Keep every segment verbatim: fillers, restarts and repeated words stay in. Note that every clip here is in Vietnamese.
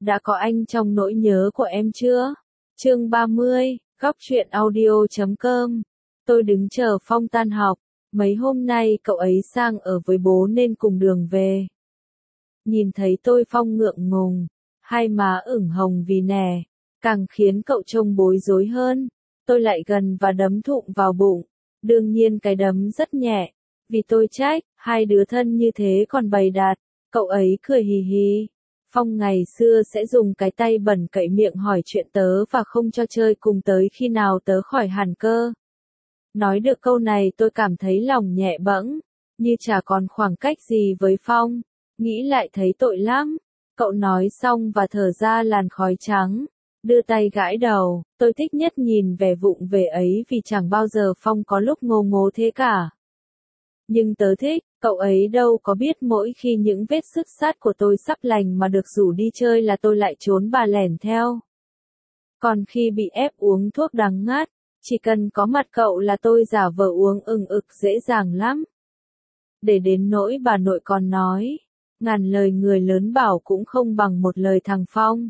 đã có anh trong nỗi nhớ của em chưa? Chương ba mươi, góc truyện audio chấm com. Tôi đứng chờ Phong tan học, mấy hôm nay cậu ấy sang ở với bố nên cùng đường về. Nhìn thấy tôi Phong ngượng ngùng, hai má ửng hồng vì nè, càng khiến cậu trông bối rối hơn. Tôi lại gần và đấm thụng vào bụng, đương nhiên cái đấm rất nhẹ, vì tôi trách, hai đứa thân như thế còn bày đặt. Cậu ấy cười hì hì. Phong ngày xưa sẽ dùng cái tay bẩn cậy miệng hỏi chuyện tớ và không cho chơi cùng tới khi nào tớ khỏi hẳn cơ. Nói được câu này tôi cảm thấy lòng nhẹ bẫng, như chả còn khoảng cách gì với Phong, nghĩ lại thấy tội lắm. Cậu nói xong và thở ra làn khói trắng, đưa tay gãi đầu. Tôi thích nhất nhìn vẻ vụng về ấy vì chẳng bao giờ Phong có lúc ngô ngố thế cả. Nhưng tớ thích, cậu ấy đâu có biết mỗi khi những vết xước sát của tôi sắp lành mà được rủ đi chơi là tôi lại trốn bà lẻn theo. Còn khi bị ép uống thuốc đắng ngắt, chỉ cần có mặt cậu là tôi giả vờ uống ừng ực dễ dàng lắm. Để đến nỗi bà nội còn nói, ngàn lời người lớn bảo cũng không bằng một lời thằng Phong.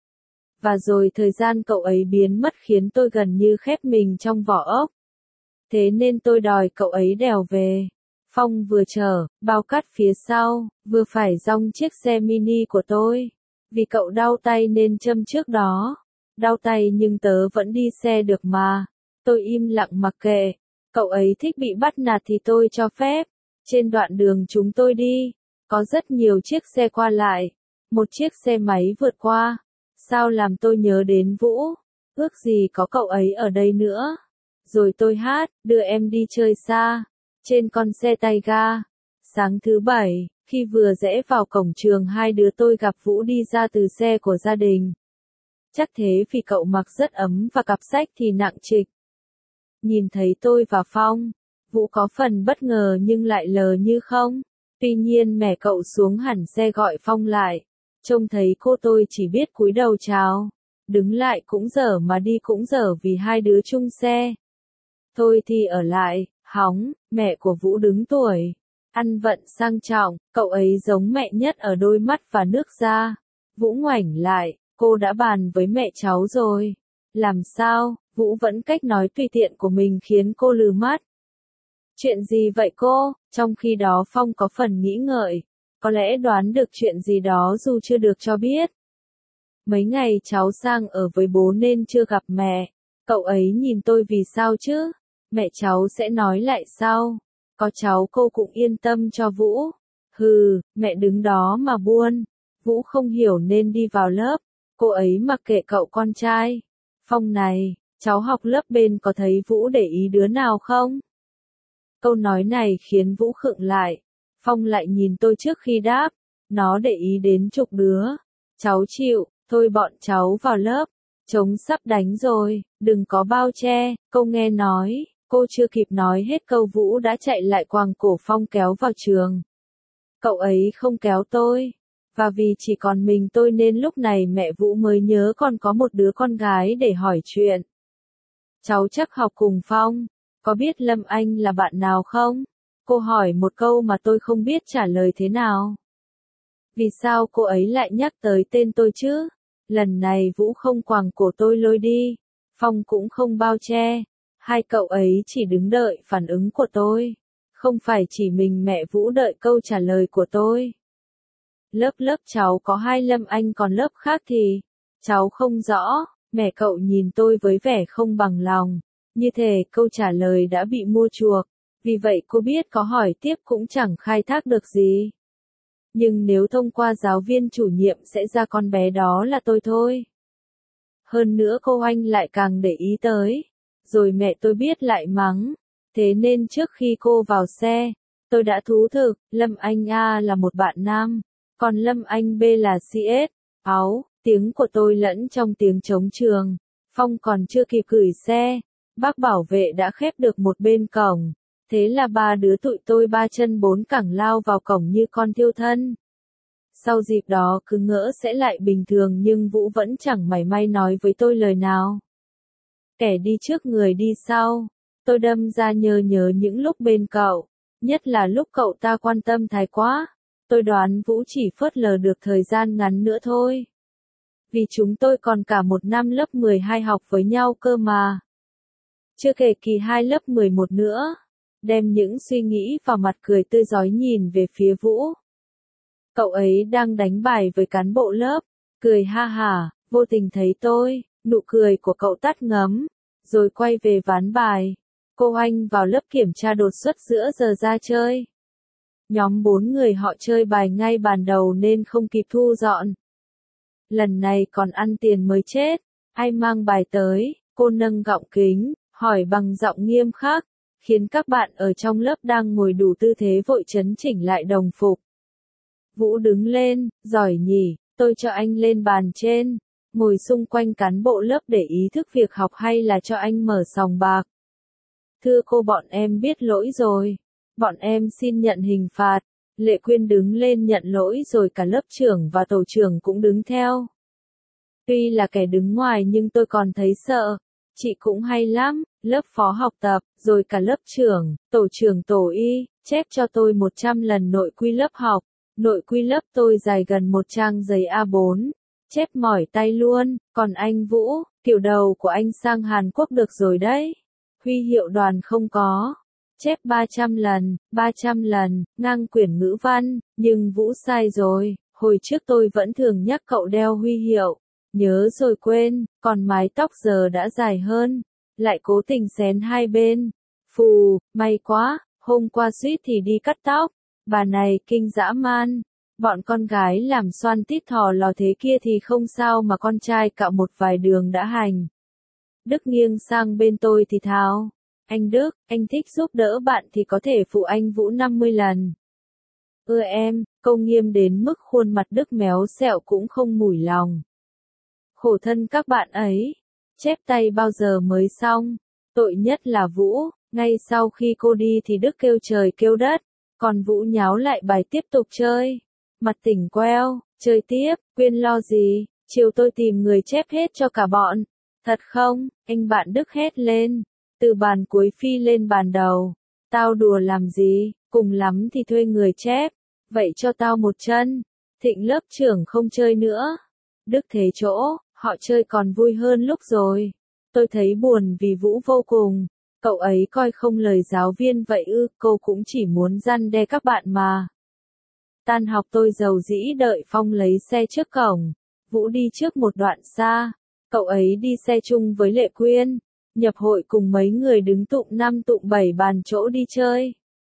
Và rồi thời gian cậu ấy biến mất khiến tôi gần như khép mình trong vỏ ốc. Thế nên tôi đòi cậu ấy đèo về. Phong vừa chở, bao cát phía sau, vừa phải dong chiếc xe mini của tôi. Vì cậu đau tay nên châm trước đó. Đau tay nhưng tớ vẫn đi xe được mà. Tôi im lặng mặc kệ. Cậu ấy thích bị bắt nạt thì tôi cho phép. Trên đoạn đường chúng tôi đi, có rất nhiều chiếc xe qua lại. Một chiếc xe máy vượt qua. Sao làm tôi nhớ đến Vũ. Ước gì có cậu ấy ở đây nữa. Rồi tôi hát, đưa em đi chơi xa. Trên con xe tay ga. Sáng thứ bảy, khi vừa rẽ vào cổng trường hai đứa tôi gặp Vũ đi ra từ xe của gia đình. Chắc thế vì cậu mặc rất ấm và cặp sách thì nặng trịch. Nhìn thấy tôi và Phong, Vũ có phần bất ngờ nhưng lại lờ như không. Tuy nhiên mẹ cậu xuống hẳn xe gọi Phong lại. Trông thấy cô tôi chỉ biết cúi đầu chào. Đứng lại cũng dở mà đi cũng dở vì hai đứa chung xe. Tôi thì ở lại, hóng, mẹ của Vũ đứng tuổi. Ăn vận sang trọng, cậu ấy giống mẹ nhất ở đôi mắt và nước da. Vũ ngoảnh lại, cô đã bàn với mẹ cháu rồi. Làm sao, Vũ vẫn cách nói tùy tiện của mình khiến cô lừ mắt. Chuyện gì vậy cô? Trong khi đó Phong có phần nghĩ ngợi. Có lẽ đoán được chuyện gì đó dù chưa được cho biết. Mấy ngày cháu sang ở với bố nên chưa gặp mẹ. Cậu ấy nhìn tôi vì sao chứ? Mẹ cháu sẽ nói lại sau. Có cháu cô cũng yên tâm cho Vũ. Hừ, mẹ đứng đó mà buôn. Vũ không hiểu nên đi vào lớp. Cô ấy mặc kệ cậu con trai. Phong này, cháu học lớp bên có thấy Vũ để ý đứa nào không? Câu nói này khiến Vũ khựng lại. Phong lại nhìn tôi trước khi đáp. Nó để ý đến chục đứa. Cháu chịu, thôi bọn cháu vào lớp. Trống sắp đánh rồi, đừng có bao che. Câu nghe nói, cô chưa kịp nói hết câu Vũ đã chạy lại quàng cổ Phong kéo vào trường. Cậu ấy không kéo tôi. Và vì chỉ còn mình tôi nên lúc này mẹ Vũ mới nhớ còn có một đứa con gái để hỏi chuyện. Cháu chắc học cùng Phong. Có biết Lâm Anh là bạn nào không? Cô hỏi một câu mà tôi không biết trả lời thế nào. Vì sao cô ấy lại nhắc tới tên tôi chứ? Lần này Vũ không quàng cổ tôi lôi đi. Phong cũng không bao che. Hai cậu ấy chỉ đứng đợi phản ứng của tôi. Không phải chỉ mình mẹ Vũ đợi câu trả lời của tôi. Lớp lớp cháu có hai Lâm Anh còn lớp khác thì cháu không rõ. Mẹ cậu nhìn tôi với vẻ không bằng lòng. Như thể câu trả lời đã bị mua chuộc. Vì vậy cô biết có hỏi tiếp cũng chẳng khai thác được gì. Nhưng nếu thông qua giáo viên chủ nhiệm sẽ ra con bé đó là tôi thôi. Hơn nữa cô Anh lại càng để ý tới. Rồi mẹ tôi biết lại mắng. Thế nên trước khi cô vào xe, tôi đã thú thực, Lâm Anh A là một bạn nam, còn Lâm Anh B là xê ét. Áo, tiếng của tôi lẫn trong tiếng trống trường. Phong còn chưa kịp gửi xe. Bác bảo vệ đã khép được một bên cổng. Thế là ba đứa tụi tôi ba chân bốn cẳng lao vào cổng như con thiêu thân. Sau dịp đó cứ ngỡ sẽ lại bình thường nhưng Vũ vẫn chẳng mảy may nói với tôi lời nào. Kẻ đi trước người đi sau. Tôi đâm ra nhớ nhớ những lúc bên cậu. Nhất là lúc cậu ta quan tâm thái quá. Tôi đoán Vũ chỉ phớt lờ được thời gian ngắn nữa thôi. vì chúng tôi còn cả một năm lớp mười hai học với nhau cơ mà. Chưa kể kỳ hai lớp mười một nữa. Đem những suy nghĩ vào mặt cười tươi rói nhìn về phía Vũ. Cậu ấy đang đánh bài với cán bộ lớp, cười ha hả, vô tình thấy tôi, nụ cười của cậu tắt ngấm, rồi quay về ván bài. Cô Anh vào lớp kiểm tra đột xuất giữa giờ ra chơi. Nhóm bốn người họ chơi bài ngay bàn đầu nên không kịp thu dọn. Lần này còn ăn tiền mới chết, ai mang bài tới, cô nâng gọng kính, hỏi bằng giọng nghiêm khắc, khiến các bạn ở trong lớp đang ngồi đủ tư thế vội chấn chỉnh lại đồng phục. Vũ đứng lên, giỏi nhỉ, tôi cho anh lên bàn trên, ngồi xung quanh cán bộ lớp để ý thức việc học hay là cho anh mở sòng bạc. Thưa cô, bọn em biết lỗi rồi, bọn em xin nhận hình phạt. Lệ Quyên đứng lên nhận lỗi rồi cả lớp trưởng và tổ trưởng cũng đứng theo. Tuy là kẻ đứng ngoài nhưng tôi còn thấy sợ. Chị cũng hay lắm, lớp phó học tập, rồi cả lớp trưởng, tổ trưởng tổ y, chép cho tôi một trăm lần nội quy lớp học. Nội quy lớp tôi dài gần một trang giấy A bốn, chép mỏi tay luôn, còn anh Vũ, kiểu đầu của anh sang Hàn Quốc được rồi đấy. Huy hiệu đoàn không có. Chép ba trăm lần, ba trăm lần, ngang quyển ngữ văn, nhưng Vũ sai rồi, hồi trước tôi vẫn thường nhắc cậu đeo huy hiệu. Nhớ rồi quên, còn mái tóc giờ đã dài hơn, lại cố tình xén hai bên. Phù, may quá, hôm qua suýt thì đi cắt tóc, bà này kinh dã man. Bọn con gái làm xoăn tít thò lò thế kia thì không sao mà con trai cạo một vài đường đã hành. Đức nghiêng sang bên tôi thì thào, anh Đức, anh thích giúp đỡ bạn thì có thể phụ anh Vũ năm mươi lần. Ưa em, câu nghiêm đến mức khuôn mặt Đức méo sẹo cũng không mủi lòng. Khổ thân các bạn ấy, chép tay bao giờ mới xong, tội nhất là Vũ, ngay sau khi cô đi thì Đức kêu trời kêu đất, còn Vũ nháo lại bài tiếp tục chơi, mặt tỉnh queo, chơi tiếp, Quyên lo gì, chiều tôi tìm người chép hết cho cả bọn, thật không, anh bạn Đức hét lên, từ bàn cuối phi lên bàn đầu, tao đùa làm gì, cùng lắm thì thuê người chép, vậy cho tao một chân, Thịnh lớp trưởng không chơi nữa, Đức thế chỗ. Họ chơi còn vui hơn lúc rồi. Tôi thấy buồn vì Vũ vô cùng. Cậu ấy coi không lời giáo viên vậy ư, cô cũng chỉ muốn răn đe các bạn mà. Tan học tôi dầu dĩ đợi Phong lấy xe trước cổng. Vũ đi trước một đoạn xa. Cậu ấy đi xe chung với Lệ Quyên. Nhập hội cùng mấy người đứng tụm năm tụm bảy bàn chỗ đi chơi.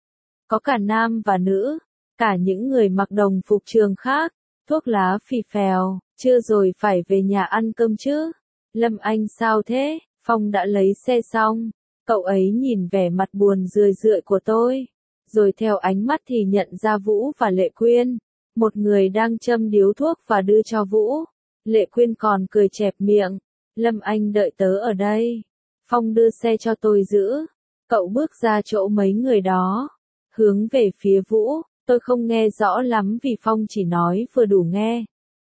Có cả nam và nữ. Cả những người mặc đồng phục trường khác. Thuốc lá phì phèo. Chưa rồi phải về nhà ăn cơm chứ. Lâm Anh sao thế? Phong đã lấy xe xong. Cậu ấy nhìn vẻ mặt buồn rười rượi của tôi. Rồi theo ánh mắt thì nhận ra Vũ và Lệ Quyên. Một người đang châm điếu thuốc và đưa cho Vũ. Lệ Quyên còn cười chẹp miệng. Lâm Anh đợi tớ ở đây. Phong đưa xe cho tôi giữ. Cậu bước ra chỗ mấy người đó. Hướng về phía Vũ. Tôi không nghe rõ lắm vì Phong chỉ nói vừa đủ nghe.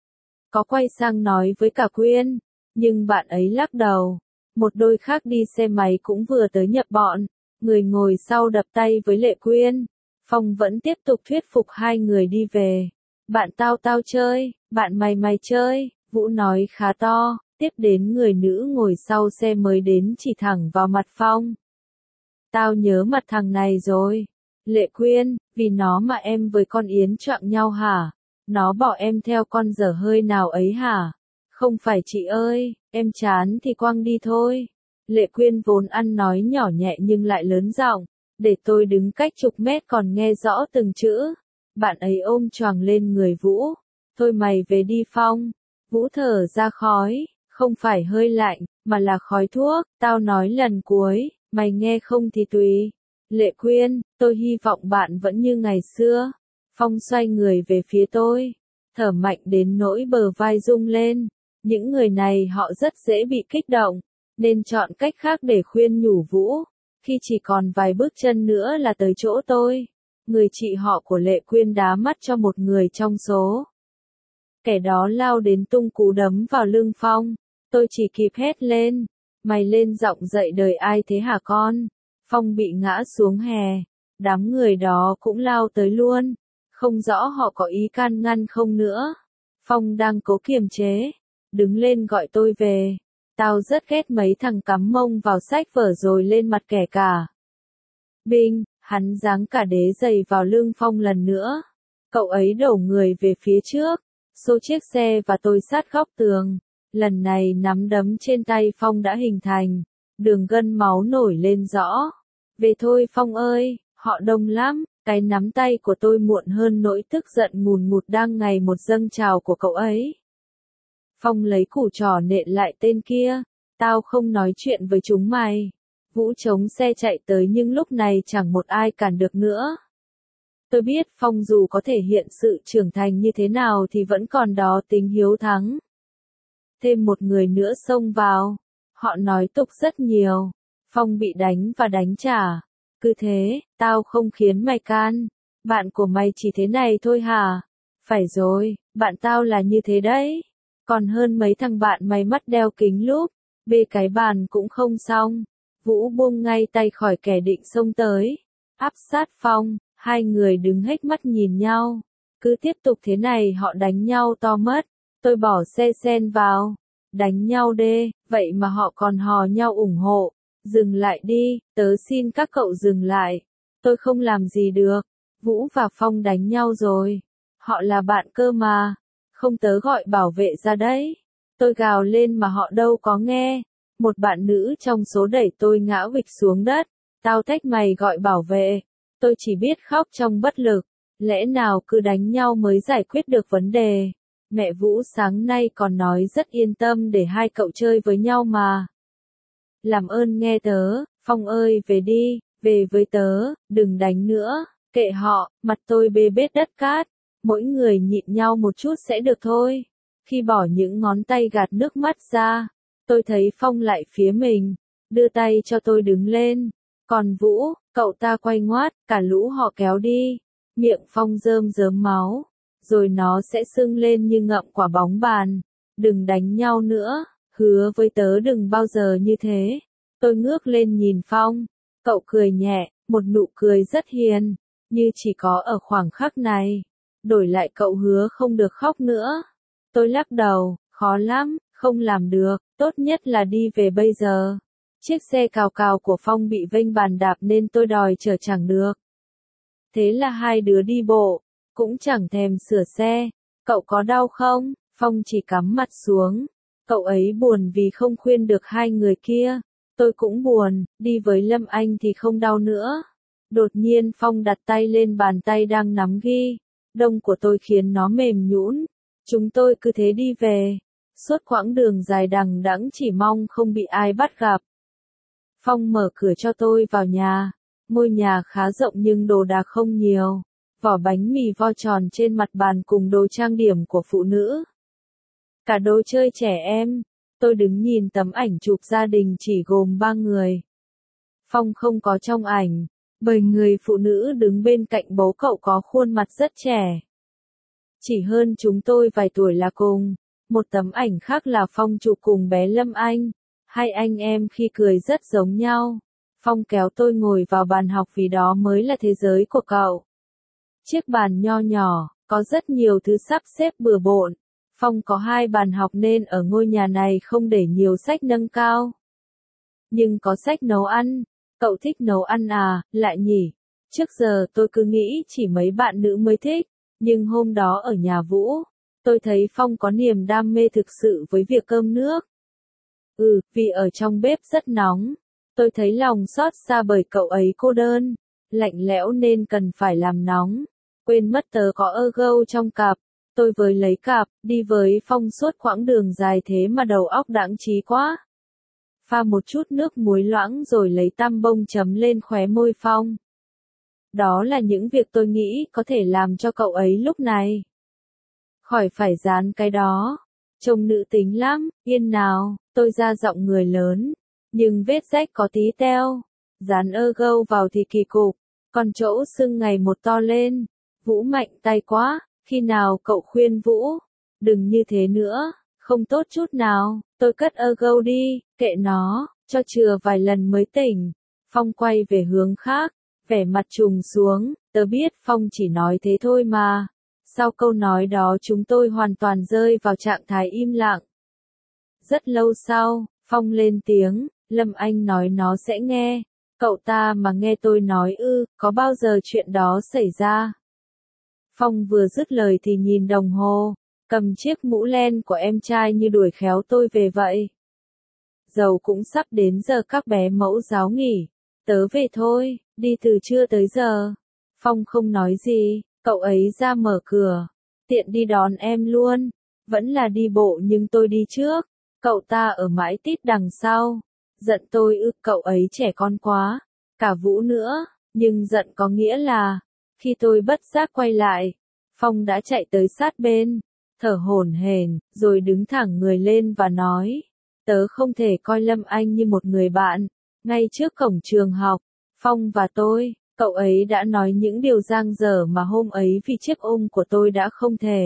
Có quay sang nói với cả Quyên, nhưng bạn ấy lắc đầu. Một đôi khác đi xe máy cũng vừa tới nhập bọn, người ngồi sau đập tay với Lệ Quyên. Phong vẫn tiếp tục thuyết phục hai người đi về. Bạn tao tao chơi, bạn mày mày chơi, Vũ nói khá to, tiếp đến người nữ ngồi sau xe mới đến chỉ thẳng vào mặt Phong. Tao nhớ mặt thằng này rồi. Lệ Quyên, vì nó mà em với con Yến choạng nhau hả? Nó bỏ em theo con dở hơi nào ấy hả? Không phải chị ơi, em chán thì quăng đi thôi. Lệ Quyên vốn ăn nói nhỏ nhẹ nhưng lại lớn giọng, để tôi đứng cách chục mét còn nghe rõ từng chữ. Bạn ấy ôm choàng lên người Vũ. Thôi mày về đi Phong. Vũ thở ra khói, không phải hơi lạnh, mà là khói thuốc. Tao nói lần cuối, mày nghe không thì tùy. Lệ Quyên, tôi hy vọng bạn vẫn như ngày xưa. Phong xoay người về phía tôi, thở mạnh đến nỗi bờ vai rung lên. Những người này họ rất dễ bị kích động, nên chọn cách khác để khuyên nhủ Vũ. Khi chỉ còn vài bước chân nữa là tới chỗ tôi, người chị họ của Lệ Quyên đá mắt cho một người trong số. Kẻ đó lao đến tung cú đấm vào lưng Phong. Tôi chỉ kịp hét lên, mày lên giọng dậy đời ai thế hả con? Phong bị ngã xuống hè, đám người đó cũng lao tới luôn. Không rõ họ có ý can ngăn không nữa. Phong đang cố kiềm chế, đứng lên gọi tôi về. Tao rất ghét mấy thằng cắm mông vào sách vở rồi lên mặt kẻ cả. Binh, hắn giáng cả đế giày vào lưng Phong lần nữa. Cậu ấy đổ người về phía trước, xô chiếc xe và tôi sát góc tường. Lần này nắm đấm trên tay Phong đã hình thành, đường gân máu nổi lên rõ. Về thôi Phong ơi, họ đông lắm. Cái nắm tay của tôi muộn hơn nỗi tức giận ngùn ngụt đang ngày một dâng trào của cậu ấy. Phong lấy củ trỏ nện lại tên kia. Tao không nói chuyện với chúng mày. Vũ chống xe chạy tới nhưng lúc này chẳng một ai cản được nữa. Tôi biết Phong dù có thể hiện sự trưởng thành như thế nào thì vẫn còn đó tính hiếu thắng. Thêm một người nữa xông vào. Họ nói tục rất nhiều. Phong bị đánh và đánh trả. Cứ thế, tao không khiến mày can. Bạn của mày chỉ thế này thôi hả? Phải rồi, bạn tao là như thế đấy. Còn hơn mấy thằng bạn mày mắt đeo kính lúp. Bê cái bàn cũng không xong. Vũ buông ngay tay khỏi kẻ định xông tới. Áp sát Phong, hai người đứng hết mắt nhìn nhau. Cứ tiếp tục thế này họ đánh nhau to mất. Tôi bỏ xe sen vào. Đánh nhau đê, vậy mà họ còn hò nhau ủng hộ. Dừng lại đi, tớ xin các cậu dừng lại. Tôi không làm gì được. Vũ và Phong đánh nhau rồi. Họ là bạn cơ mà. Không tớ gọi bảo vệ ra đấy. Tôi gào lên mà họ đâu có nghe. Một bạn nữ trong số đẩy tôi ngã vịch xuống đất. Tao thách mày gọi bảo vệ. Tôi chỉ biết khóc trong bất lực. Lẽ nào cứ đánh nhau mới giải quyết được vấn đề. Mẹ Vũ sáng nay còn nói rất yên tâm để hai cậu chơi với nhau mà. Làm ơn nghe tớ, Phong ơi về đi, về với tớ, đừng đánh nữa, kệ họ, mặt tôi bê bết đất cát. Mỗi người nhịn nhau một chút sẽ được thôi. Khi bỏ những ngón tay gạt nước mắt ra, tôi thấy Phong lại phía mình, đưa tay cho tôi đứng lên. Còn Vũ, cậu ta quay ngoắt, cả lũ họ kéo đi. Miệng Phong rơm rớm máu, rồi nó sẽ sưng lên như ngậm quả bóng bàn. Đừng đánh nhau nữa, hứa với tớ đừng bao giờ như thế. Tôi ngước lên nhìn Phong, cậu cười nhẹ, một nụ cười rất hiền, như chỉ có ở khoảng khắc này. Đổi lại cậu hứa không được khóc nữa. Tôi lắc đầu, khó lắm, không làm được, tốt nhất là đi về bây giờ. Chiếc xe cào cào của Phong bị vênh bàn đạp nên tôi đòi chở chẳng được. Thế là hai đứa đi bộ, cũng chẳng thèm sửa xe. Cậu có đau không? Phong chỉ cắm mặt xuống. Cậu ấy buồn vì không khuyên được hai người kia. Tôi cũng buồn, đi với Lâm Anh thì không đau nữa. Đột nhiên Phong đặt tay lên bàn tay đang nắm ghi. Đông của tôi khiến nó mềm nhũn. Chúng tôi cứ thế đi về. Suốt quãng đường dài đằng đẵng chỉ mong không bị ai bắt gặp. Phong mở cửa cho tôi vào nhà. Ngôi nhà khá rộng nhưng đồ đạc không nhiều. Vỏ bánh mì vo tròn trên mặt bàn cùng đồ trang điểm của phụ nữ. Cả đồ chơi trẻ em. Tôi đứng nhìn tấm ảnh chụp gia đình chỉ gồm ba người. Phong không có trong ảnh, bởi người phụ nữ đứng bên cạnh bố cậu có khuôn mặt rất trẻ. Chỉ hơn chúng tôi vài tuổi là cùng. Một tấm ảnh khác là Phong chụp cùng bé Lâm Anh. Hai anh em khi cười rất giống nhau. Phong kéo tôi ngồi vào bàn học vì đó mới là thế giới của cậu. Chiếc bàn nho nhỏ, có rất nhiều thứ sắp xếp bừa bộn. Phong có hai bàn học nên ở ngôi nhà này không để nhiều sách nâng cao. Nhưng có sách nấu ăn. Cậu thích nấu ăn à, lại nhỉ? Trước giờ tôi cứ nghĩ chỉ mấy bạn nữ mới thích. Nhưng hôm đó ở nhà Vũ, tôi thấy Phong có niềm đam mê thực sự với việc cơm nước. Ừ, vì ở trong bếp rất nóng. Tôi thấy lòng xót xa bởi cậu ấy cô đơn, lạnh lẽo nên cần phải làm nóng. Quên mất tớ có ơ gâu trong cặp. Tôi với lấy cặp, đi với Phong suốt quãng đường dài thế mà đầu óc đãng trí quá. Pha một chút nước muối loãng rồi lấy tăm bông chấm lên khóe môi Phong. Đó là những việc tôi nghĩ có thể làm cho cậu ấy lúc này. Khỏi phải dán cái đó. Trông nữ tính lắm, yên nào, tôi ra giọng người lớn. Nhưng vết rách có tí teo. Dán ơ gâu vào thì kỳ cục. Còn chỗ sưng ngày một to lên. Vũ mạnh tay quá. Khi nào cậu khuyên Vũ? Đừng như thế nữa. Không tốt chút nào. Tôi cất ơ gâu đi. Kệ nó. Cho chừa vài lần mới tỉnh. Phong quay về hướng khác. Vẻ mặt trùng xuống. Tớ biết Phong chỉ nói thế thôi mà. Sau câu nói đó chúng tôi hoàn toàn rơi vào trạng thái im lặng. rất lâu sau, Phong lên tiếng, Lâm Anh nói nó sẽ nghe. Cậu ta mà nghe tôi nói ư, có bao giờ chuyện đó xảy ra? Phong vừa dứt lời thì nhìn đồng hồ, cầm chiếc mũ len của em trai như đuổi khéo tôi về vậy. Dầu cũng sắp đến giờ các bé mẫu giáo nghỉ, tớ về thôi, đi từ trưa tới giờ. Phong không nói gì, cậu ấy ra mở cửa, tiện đi đón em luôn, vẫn là đi bộ nhưng tôi đi trước, cậu ta ở mãi tít đằng sau. Giận tôi ư, cậu ấy trẻ con quá, cả Vũ nữa, nhưng giận có nghĩa là, khi tôi bất giác quay lại, Phong đã chạy tới sát bên, thở hổn hển, rồi đứng thẳng người lên và nói, tớ không thể coi Lâm Anh như một người bạn. Ngay trước cổng trường học, Phong và tôi, cậu ấy đã nói những điều dang dở mà hôm ấy vì chiếc ôm của tôi đã không thể.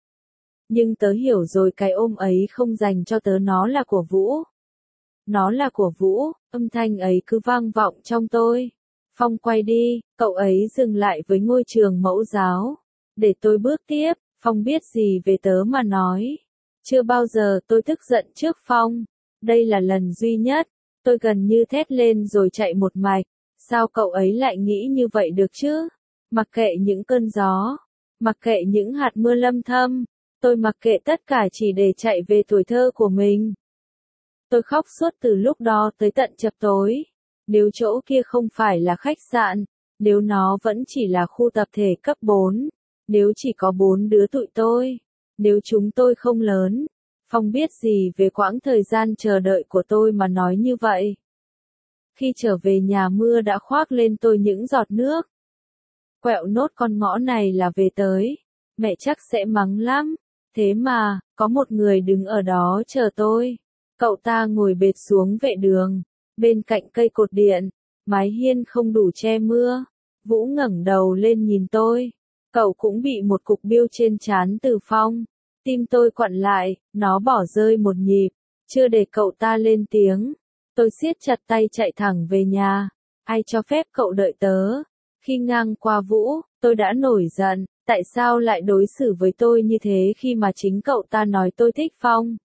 Nhưng tớ hiểu rồi, cái ôm ấy không dành cho tớ, nó là của Vũ. Nó là của Vũ, âm thanh ấy cứ vang vọng trong tôi. Phong quay đi, cậu ấy dừng lại với ngôi trường mẫu giáo. Để tôi bước tiếp, Phong biết gì về tớ mà nói. Chưa bao giờ tôi tức giận trước Phong. Đây là lần duy nhất, tôi gần như thét lên rồi chạy một mạch. Sao cậu ấy lại nghĩ như vậy được chứ? Mặc kệ những cơn gió, mặc kệ những hạt mưa lâm thâm, tôi mặc kệ tất cả chỉ để chạy về tuổi thơ của mình. Tôi khóc suốt từ lúc đó tới tận chập tối. Nếu chỗ kia không phải là khách sạn, nếu nó vẫn chỉ là khu tập thể cấp bốn, nếu chỉ có bốn đứa tụi tôi, nếu chúng tôi không lớn, Phong biết gì về quãng thời gian chờ đợi của tôi mà nói như vậy. Khi trở về nhà mưa đã khoác lên tôi những giọt nước. Quẹo nốt con ngõ này là về tới, mẹ chắc sẽ mắng lắm. Thế mà, có một người đứng ở đó chờ tôi. Cậu ta ngồi bệt xuống vệ đường, bên cạnh cây cột điện, mái hiên không đủ che mưa. Vũ ngẩng đầu lên nhìn tôi. Cậu cũng bị một cục biêu trên trán từ Phong. Tim tôi quặn lại, nó bỏ rơi một nhịp. Chưa để cậu ta lên tiếng, tôi siết chặt tay chạy thẳng về nhà. Ai cho phép cậu đợi tớ? Khi ngang qua Vũ, tôi đã nổi giận. Tại sao lại đối xử với tôi như thế khi mà chính cậu ta nói tôi thích Phong?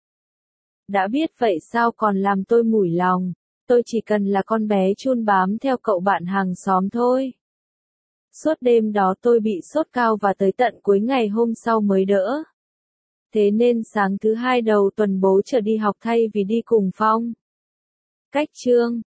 Đã biết vậy sao còn làm tôi mủi lòng. Tôi chỉ cần là con bé chun bám theo cậu bạn hàng xóm thôi. Suốt đêm đó tôi bị sốt cao và tới tận cuối ngày hôm sau mới đỡ. Thế nên sáng thứ hai đầu tuần bố trở đi học thay vì đi cùng Phong. Cách chương